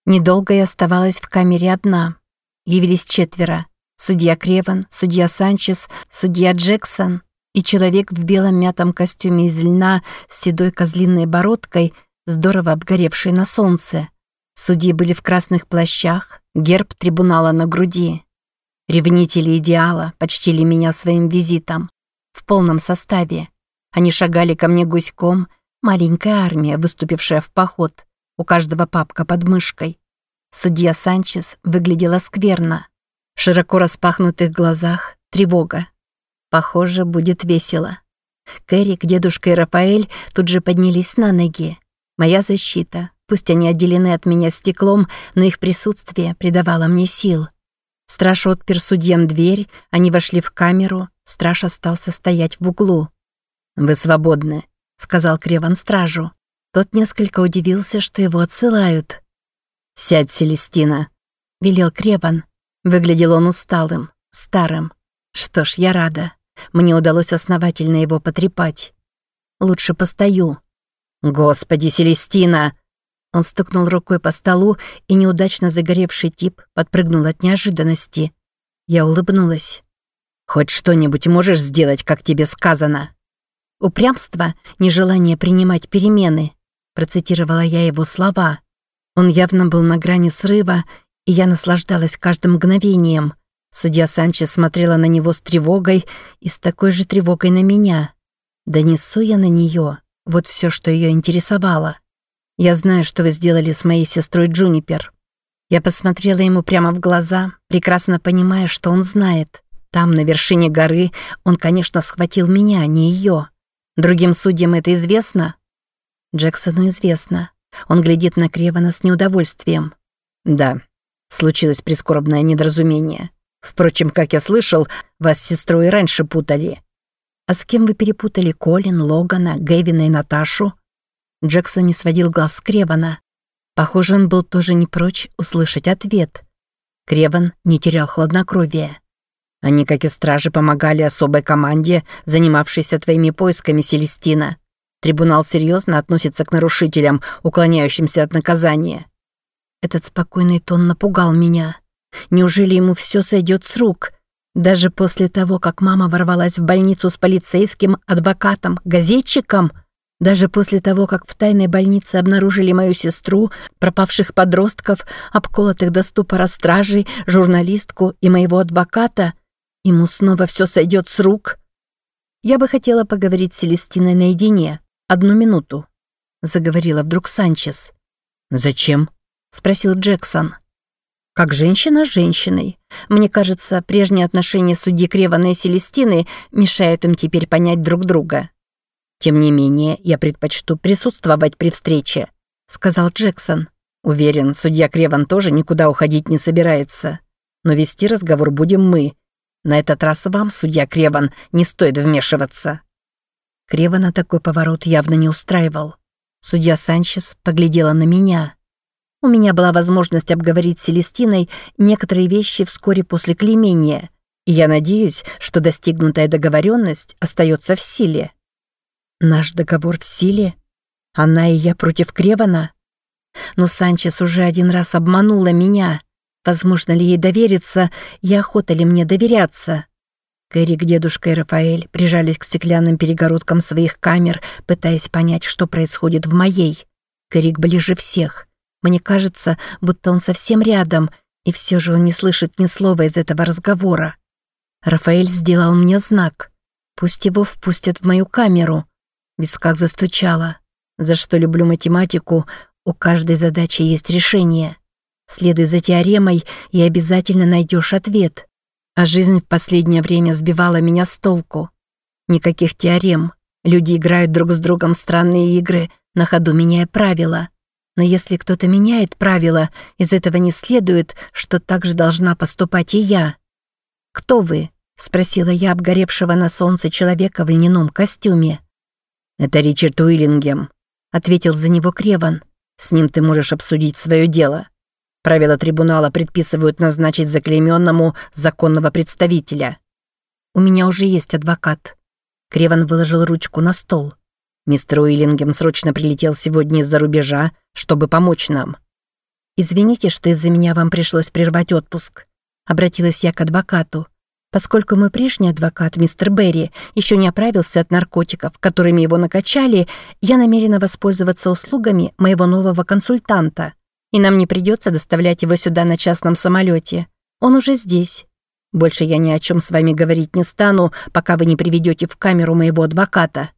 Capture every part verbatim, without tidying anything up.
Недолго я оставалась в камере одна. Явились четверо. Судья Креван, судья Санчес, судья Джексон и человек в белом мятом костюме из льна с седой козлиной бородкой, здорово обгоревшей на солнце. Судьи были в красных плащах, герб трибунала на груди. Ревнители идеала почтили меня своим визитом. В полном составе. Они шагали ко мне гуськом, маленькая армия, выступившая в поход. У каждого папка под мышкой. Судья Санчес выглядела скверно. В широко распахнутых глазах тревога. Похоже, будет весело. Кэррик, дедушка и Рафаэль тут же поднялись на ноги. Моя защита. Пусть они отделены от меня стеклом, но их присутствие придавало мне сил. Страж отпер судьям дверь, они вошли в камеру, страж остался стоять в углу. «Вы свободны», — сказал Креван стражу. Тот несколько удивился, что его отсылают. «Сядь, Селестина», — велел Креван. Выглядел он усталым, старым. Что ж, я рада. Мне удалось основательно его потрепать. Лучше постою. «Господи, Селестина!» Он стукнул рукой по столу, и неудачно загоревший тип подпрыгнул от неожиданности. Я улыбнулась. «Хоть что-нибудь можешь сделать, как тебе сказано?» «Упрямство, нежелание принимать перемены», процитировала я его слова. Он явно был на грани срыва, и я наслаждалась каждым мгновением. Судья Санчес смотрела на него с тревогой и с такой же тревогой на меня. Донесу я на нее. Вот все, что ее интересовало. «Я знаю, что вы сделали с моей сестрой Джунипер». Я посмотрела ему прямо в глаза, прекрасно понимая, что он знает. Там, на вершине горы, он, конечно, схватил меня, а не ее. Другим судьям это известно? Джексону известно. Он глядит на Кревана с неудовольствием. «Да, случилось прискорбное недоразумение. Впрочем, как я слышал, вас с сестрой раньше путали». «А с кем вы перепутали Колин, Логана, Гэвина и Наташу?» Джексон не сводил глаз с Кревана. Похоже, он был тоже не прочь услышать ответ. Креван не терял хладнокровия. «Они, как и стражи, помогали особой команде, занимавшейся твоими поисками, Селестина. Трибунал серьезно относится к нарушителям, уклоняющимся от наказания». Этот спокойный тон напугал меня. Неужели ему все сойдет с рук? Даже после того, как мама ворвалась в больницу с полицейским, адвокатом, газетчиком? Даже после того, как в тайной больнице обнаружили мою сестру, пропавших подростков, обколотых до ступора стражей, журналистку и моего адвоката? Ему снова все сойдет с рук? «Я бы хотела поговорить с Селестиной наедине. Одну минуту», — заговорила вдруг Санчес. «Зачем?» — спросил Джексон. «Как женщина с женщиной. Мне кажется, прежние отношения судьи Кревана и Селестины мешают им теперь понять друг друга». «Тем не менее, я предпочту присутствовать при встрече», — сказал Джексон. «Уверен, судья Креван тоже никуда уходить не собирается. Но вести разговор будем мы. На этот раз вам, судья Креван, не стоит вмешиваться». Кревана такой поворот явно не устраивал. Судья Санчес поглядела на меня. У меня была возможность обговорить с Селестиной некоторые вещи вскоре после клеймения, и я надеюсь, что достигнутая договоренность остается в силе. Наш договор в силе? Она и я против Кревана? Но Санчес уже один раз обманула меня. Возможно ли ей довериться, и охота ли мне доверяться? Кэррик, дедушка и Рафаэль прижались к стеклянным перегородкам своих камер, пытаясь понять, что происходит в моей. Кэррик ближе всех. Мне кажется, будто он совсем рядом, и все же он не слышит ни слова из этого разговора. Рафаэль сделал мне знак. Пусть его впустят в мою камеру. В висках застучало. За что люблю математику, у каждой задачи есть решение. Следуй за теоремой, и обязательно найдешь ответ. А жизнь в последнее время сбивала меня с толку. Никаких теорем. Люди играют друг с другом в странные игры, на ходу меняя правила. Но если кто-то меняет правила, из этого не следует, что так же должна поступать и я. «Кто вы?» — спросила я обгоревшего на солнце человека в льняном костюме. «Это Ричард Уиллингем», — ответил за него Креван. «С ним ты можешь обсудить свое дело. Правила трибунала предписывают назначить заклейменному законного представителя». «У меня уже есть адвокат». Креван выложил ручку на стол. «Мистер Уиллингем срочно прилетел сегодня из-за рубежа, чтобы помочь нам». «Извините, что из-за меня вам пришлось прервать отпуск», — обратилась я к адвокату. «Поскольку мой прежний адвокат, мистер Берри, еще не оправился от наркотиков, которыми его накачали, я намерена воспользоваться услугами моего нового консультанта, и нам не придется доставлять его сюда на частном самолете. Он уже здесь. Больше я ни о чем с вами говорить не стану, пока вы не приведете в камеру моего адвоката».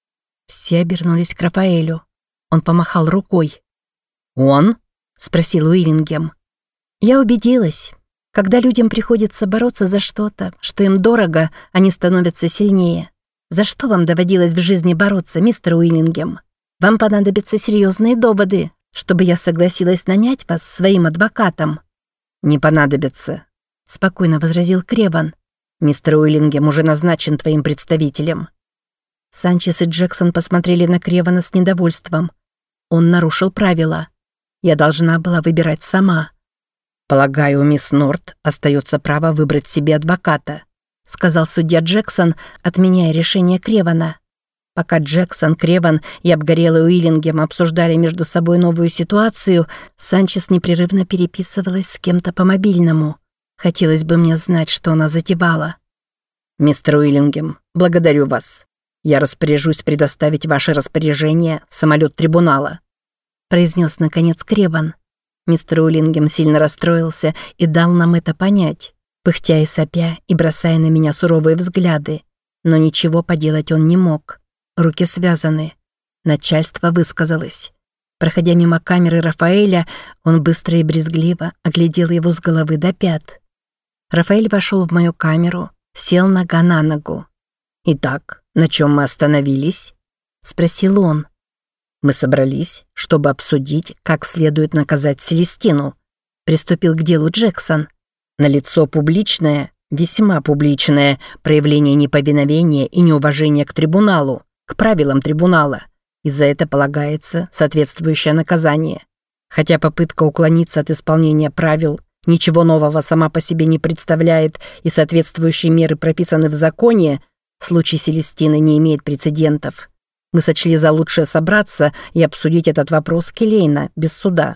Все обернулись к Рафаэлю. Он помахал рукой. «Он?» — спросил Уиллингем. «Я убедилась. Когда людям приходится бороться за что-то, что им дорого, они становятся сильнее. За что вам доводилось в жизни бороться, мистер Уиллингем? Вам понадобятся серьезные доводы, чтобы я согласилась нанять вас своим адвокатом». «Не понадобится», — спокойно возразил Креван. «Мистер Уиллингем уже назначен твоим представителем». Санчес и Джексон посмотрели на Кревана с недовольством. Он нарушил правила. Я должна была выбирать сама. «Полагаю, у мисс Норт остается право выбрать себе адвоката», сказал судья Джексон, отменяя решение Кревана. Пока Джексон, Креван и обгорелый Уиллингем обсуждали между собой новую ситуацию, Санчес непрерывно переписывалась с кем-то по мобильному. Хотелось бы мне знать, что она затевала. «Мистер Уиллингем, благодарю вас. Я распоряжусь предоставить ваше распоряжение самолет трибунала», произнес наконец Креван. Мистер Уиллингем сильно расстроился и дал нам это понять, пыхтя и сопя и бросая на меня суровые взгляды. Но ничего поделать он не мог. Руки связаны. Начальство высказалось. Проходя мимо камеры Рафаэля, он быстро и брезгливо оглядел его с головы до пят. Рафаэль вошел в мою камеру, сел нога на ногу. «Итак, на чем мы остановились?» — спросил он. «Мы собрались, чтобы обсудить, как следует наказать Селестину», — приступил к делу Джексон. «Налицо публичное, весьма публичное проявление неповиновения и неуважения к трибуналу, к правилам трибунала, и за это полагается соответствующее наказание. Хотя попытка уклониться от исполнения правил ничего нового сама по себе не представляет и соответствующие меры прописаны в законе, случай Селестины не имеет прецедентов. Мы сочли за лучшее собраться и обсудить этот вопрос келейно, без суда».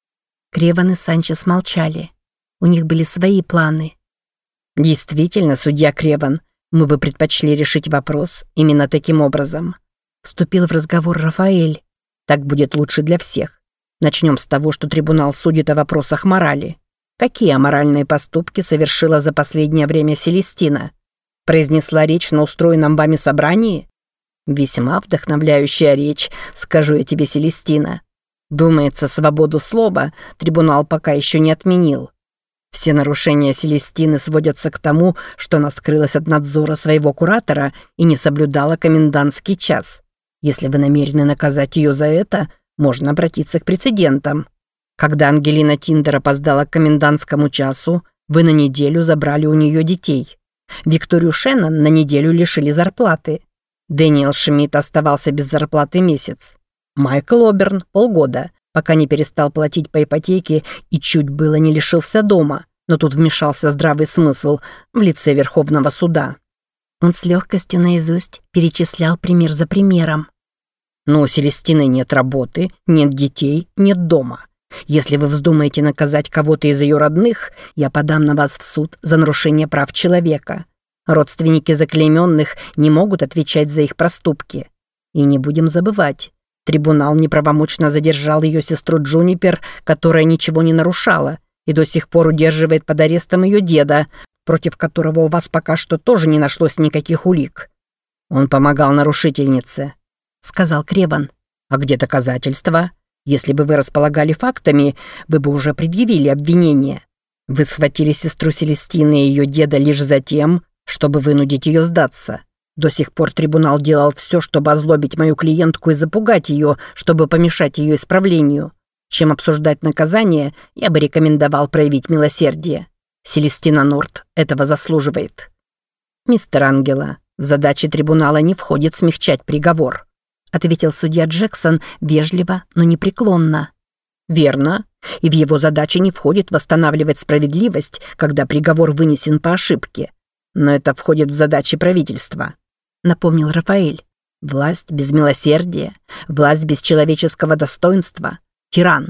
Креван и Санчес молчали. У них были свои планы. «Действительно, судья Креван, мы бы предпочли решить вопрос именно таким образом», вступил в разговор Рафаэль. «Так будет лучше для всех. Начнем с того, что трибунал судит о вопросах морали. Какие аморальные поступки совершила за последнее время Селестина? Произнесла речь на устроенном вами собрании? Весьма вдохновляющая речь, скажу я тебе, Селестина. Думается, свободу слова трибунал пока еще не отменил. Все нарушения Селестины сводятся к тому, что она скрылась от надзора своего куратора и не соблюдала комендантский час. Если вы намерены наказать ее за это, можно обратиться к прецедентам. Когда Ангелина Тиндер опоздала к комендантскому часу, вы на неделю забрали у нее детей. Викторию Шеннон на неделю лишили зарплаты. Дэниел Шмидт оставался без зарплаты месяц. Майкл Оберн – полгода, пока не перестал платить по ипотеке и чуть было не лишился дома. Но тут вмешался здравый смысл в лице Верховного суда. Он с легкостью наизусть перечислял пример за примером. «Но у Селестины нет работы, нет детей, нет дома. Если вы вздумаете наказать кого-то из ее родных, я подам на вас в суд за нарушение прав человека. Родственники заклейменных не могут отвечать за их проступки. И не будем забывать, трибунал неправомочно задержал ее сестру Джунипер, которая ничего не нарушала, и до сих пор удерживает под арестом ее деда, против которого у вас пока что тоже не нашлось никаких улик. Он помогал нарушительнице», — сказал Креван. «А где доказательства? Если бы вы располагали фактами, вы бы уже предъявили обвинение. Вы схватили сестру Селестины и ее деда лишь за тем, чтобы вынудить ее сдаться. До сих пор трибунал делал все, чтобы озлобить мою клиентку и запугать ее, чтобы помешать ее исправлению. Чем обсуждать наказание, я бы рекомендовал проявить милосердие. Селестина Норт этого заслуживает». «Мистер Ангела, в задачи трибунала не входит смягчать приговор», ответил судья Джексон вежливо, но непреклонно. «Верно. И в его задачи не входит восстанавливать справедливость, когда приговор вынесен по ошибке. Но это входит в задачи правительства», напомнил Рафаэль. «Власть без милосердия, власть без человеческого достоинства, тиран.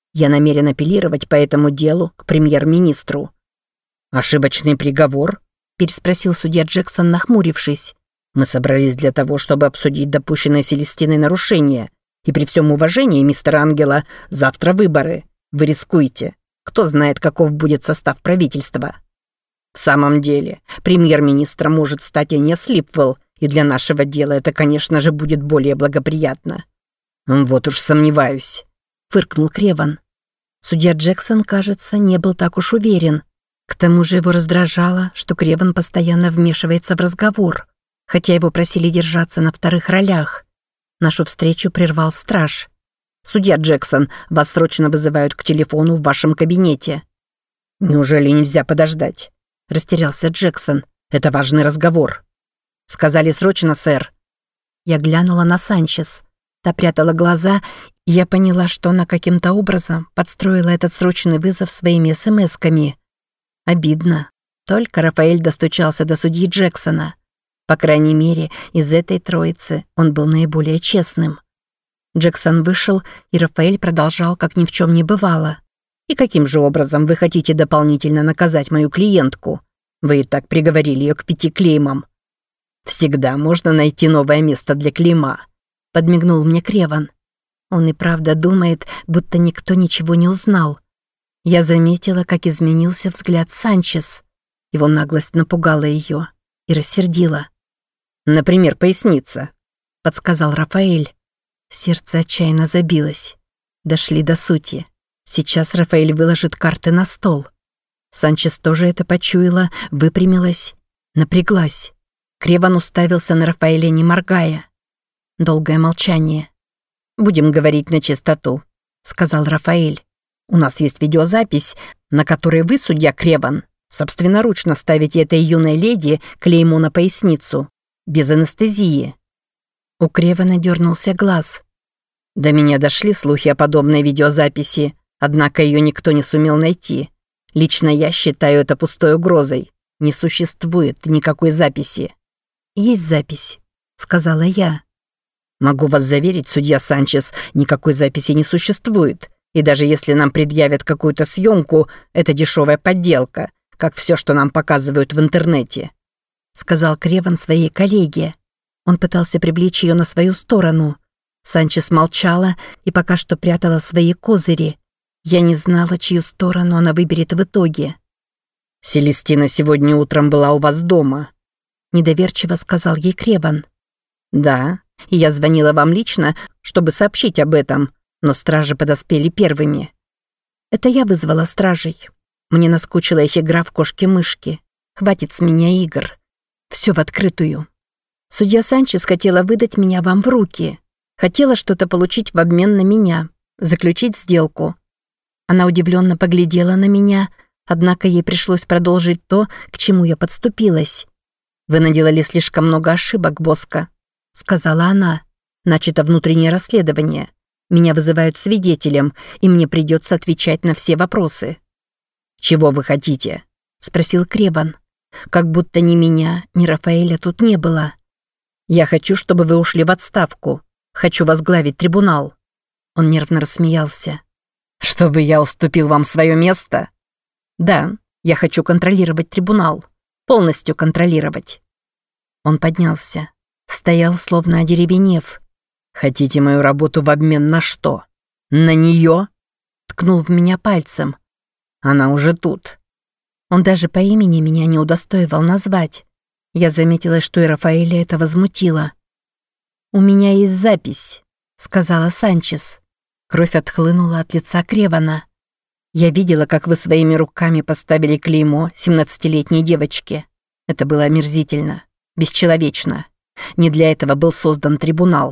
Я намерен апеллировать по этому делу к премьер-министру». «Ошибочный приговор?» – переспросил судья Джексон, нахмурившись. «Мы собрались для того, чтобы обсудить допущенное Селестиной нарушение. И при всем уважении, мистер Ангела, завтра выборы. Вы рискуете. Кто знает, каков будет состав правительства». «В самом деле, премьер-министром может стать Энеас Липвелл, и для нашего дела это, конечно же, будет более благоприятно». «Вот уж сомневаюсь», — фыркнул Креван. Судья Джексон, кажется, не был так уж уверен. К тому же его раздражало, что Креван постоянно вмешивается в разговор, хотя его просили держаться на вторых ролях. Нашу встречу прервал страж. «Судья Джексон, вас срочно вызывают к телефону в вашем кабинете». «Неужели нельзя подождать?» – растерялся Джексон. «Это важный разговор». «Сказали срочно, сэр». Я глянула на Санчес. Та прятала глаза, и я поняла, что она каким-то образом подстроила этот срочный вызов своими смс-ками. Обидно. Только Рафаэль достучался до судьи Джексона. По крайней мере, из этой троицы он был наиболее честным. Джексон вышел, и Рафаэль продолжал, как ни в чем не бывало. «И каким же образом вы хотите дополнительно наказать мою клиентку? Вы и так приговорили ее к пяти клеймам». «Всегда можно найти новое место для клейма», — подмигнул мне Креван. Он и правда думает, будто никто ничего не узнал. Я заметила, как изменился взгляд Санчес. Его наглость напугала ее и рассердила. «Например, поясница», — подсказал Рафаэль. Сердце отчаянно забилось. Дошли до сути. Сейчас Рафаэль выложит карты на стол. Санчес тоже это почуяла, выпрямилась, напряглась. Креван уставился на Рафаэля, не моргая. Долгое молчание. «Будем говорить на чистоту», — сказал Рафаэль. «У нас есть видеозапись, на которой вы, судья Креван, собственноручно ставите этой юной леди клеймо на поясницу, без анестезии». У Кревана дернулся глаз. «До меня дошли слухи о подобной видеозаписи, однако ее никто не сумел найти. Лично я считаю это пустой угрозой. Не существует никакой записи». «Есть запись», — сказала я. «Могу вас заверить, судья Санчес, никакой записи не существует. И даже если нам предъявят какую-то съемку, это дешевая подделка, как все, что нам показывают в интернете», — сказал Креван своей коллеге. Он пытался привлечь ее на свою сторону. Санчес молчала и пока что прятала свои козыри. Я не знала, чью сторону она выберет в итоге. «Селестина сегодня утром была у вас дома», — недоверчиво сказал ей Креван. «Да, и я звонила вам лично, чтобы сообщить об этом, но стражи подоспели первыми». «Это я вызвала стражей. Мне наскучила их игра в кошки-мышки. Хватит с меня игр. Все в открытую. Судья Санчес хотела выдать меня вам в руки. Хотела что-то получить в обмен на меня, заключить сделку». Она удивленно поглядела на меня, однако ей пришлось продолжить то, к чему я подступилась. «Вы наделали слишком много ошибок, Боско», — сказала она. «Начато внутреннее расследование. Меня вызывают свидетелем, и мне придется отвечать на все вопросы». «Чего вы хотите?» — спросил Креван. Как будто ни меня, ни Рафаэля тут не было. «Я хочу, чтобы вы ушли в отставку. Хочу возглавить трибунал». Он нервно рассмеялся. «Чтобы я уступил вам свое место?» «Да, я хочу контролировать трибунал. Полностью контролировать». Он поднялся. Стоял, словно одеревенев. «Хотите мою работу в обмен на что? На нее?» Ткнул в меня пальцем. «Она уже тут». Он даже по имени меня не удостоивал назвать. Я заметила, что и Рафаэля это возмутило. «У меня есть запись», — сказала Санчес. Кровь отхлынула от лица Кревана. «Я видела, как вы своими руками поставили клеймо семнадцатилетней девочке. Это было омерзительно, бесчеловечно. Не для этого был создан трибунал».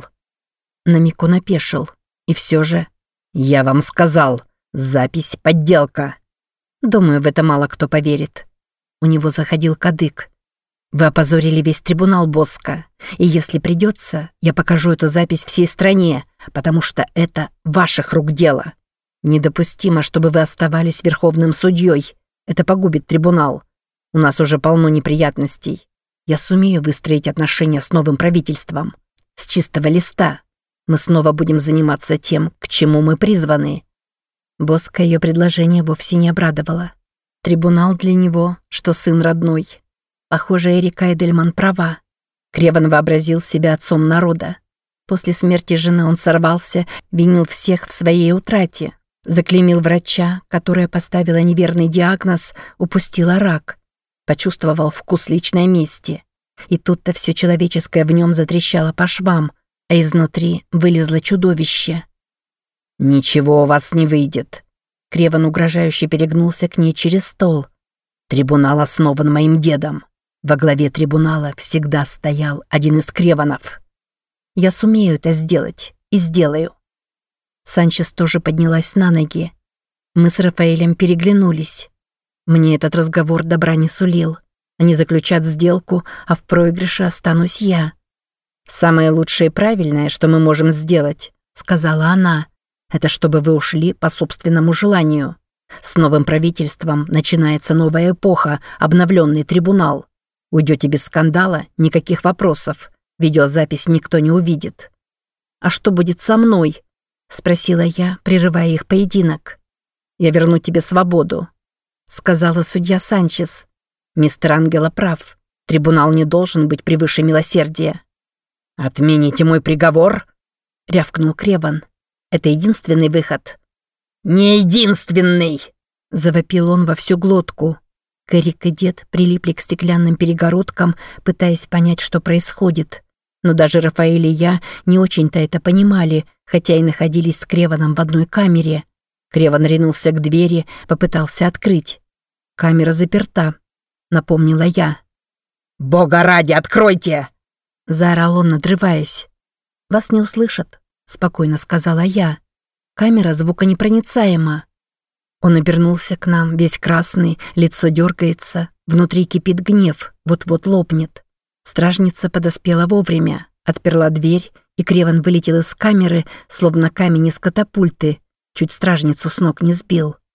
На миг он опешил. И все же... «Я вам сказал, запись — подделка». Думаю, в это мало кто поверит. У него заходил кадык. «Вы опозорили весь трибунал, Боско. И если придется, я покажу эту запись всей стране, потому что это ваших рук дело. Недопустимо, чтобы вы оставались верховным судьей. Это погубит трибунал. У нас уже полно неприятностей. Я сумею выстроить отношения с новым правительством. С чистого листа. Мы снова будем заниматься тем, к чему мы призваны». Боска ее предложение вовсе не обрадовало. Трибунал для него, что сын родной. Похоже, Эрика Эдельман права. Креван вообразил себя отцом народа. После смерти жены он сорвался, винил всех в своей утрате, заклеймил врача, которая поставила неверный диагноз, упустила рак. Почувствовал вкус личной мести. И тут-то все человеческое в нем затрещало по швам, а изнутри вылезло чудовище. «Ничего у вас не выйдет». Креван угрожающе перегнулся к ней через стол. «Трибунал основан моим дедом. Во главе трибунала всегда стоял один из Креванов. Я сумею это сделать и сделаю». Санчес тоже поднялась на ноги. Мы с Рафаэлем переглянулись. Мне этот разговор добра не сулил. Они заключат сделку, а в проигрыше останусь я. «Самое лучшее и правильное, что мы можем сделать», — сказала она, «это чтобы вы ушли по собственному желанию. С новым правительством начинается новая эпоха, обновленный трибунал. Уйдете без скандала, никаких вопросов. Видеозапись никто не увидит». «А что будет со мной?» — спросила я, прерывая их поединок. «Я верну тебе свободу», — сказала судья Санчес. «Мистер Ангела прав. Трибунал не должен быть превыше милосердия». «Отмените мой приговор?» — рявкнул Креван. «Это единственный выход». «Не единственный!» — завопил он во всю глотку. Кэррик и дед прилипли к стеклянным перегородкам, пытаясь понять, что происходит. Но даже Рафаэль и я не очень-то это понимали, хотя и находились с Креваном в одной камере. Креван ринулся к двери, попытался открыть. «Камера заперта», — напомнила я. «Бога ради, откройте!» — заорал он, надрываясь. «Вас не услышат», — спокойно сказала я. «Камера звуконепроницаема». Он обернулся к нам, весь красный, лицо дергается, внутри кипит гнев, вот-вот лопнет. Стражница подоспела вовремя, отперла дверь, и Креван вылетел из камеры, словно камень из катапульты, чуть стражницу с ног не сбил.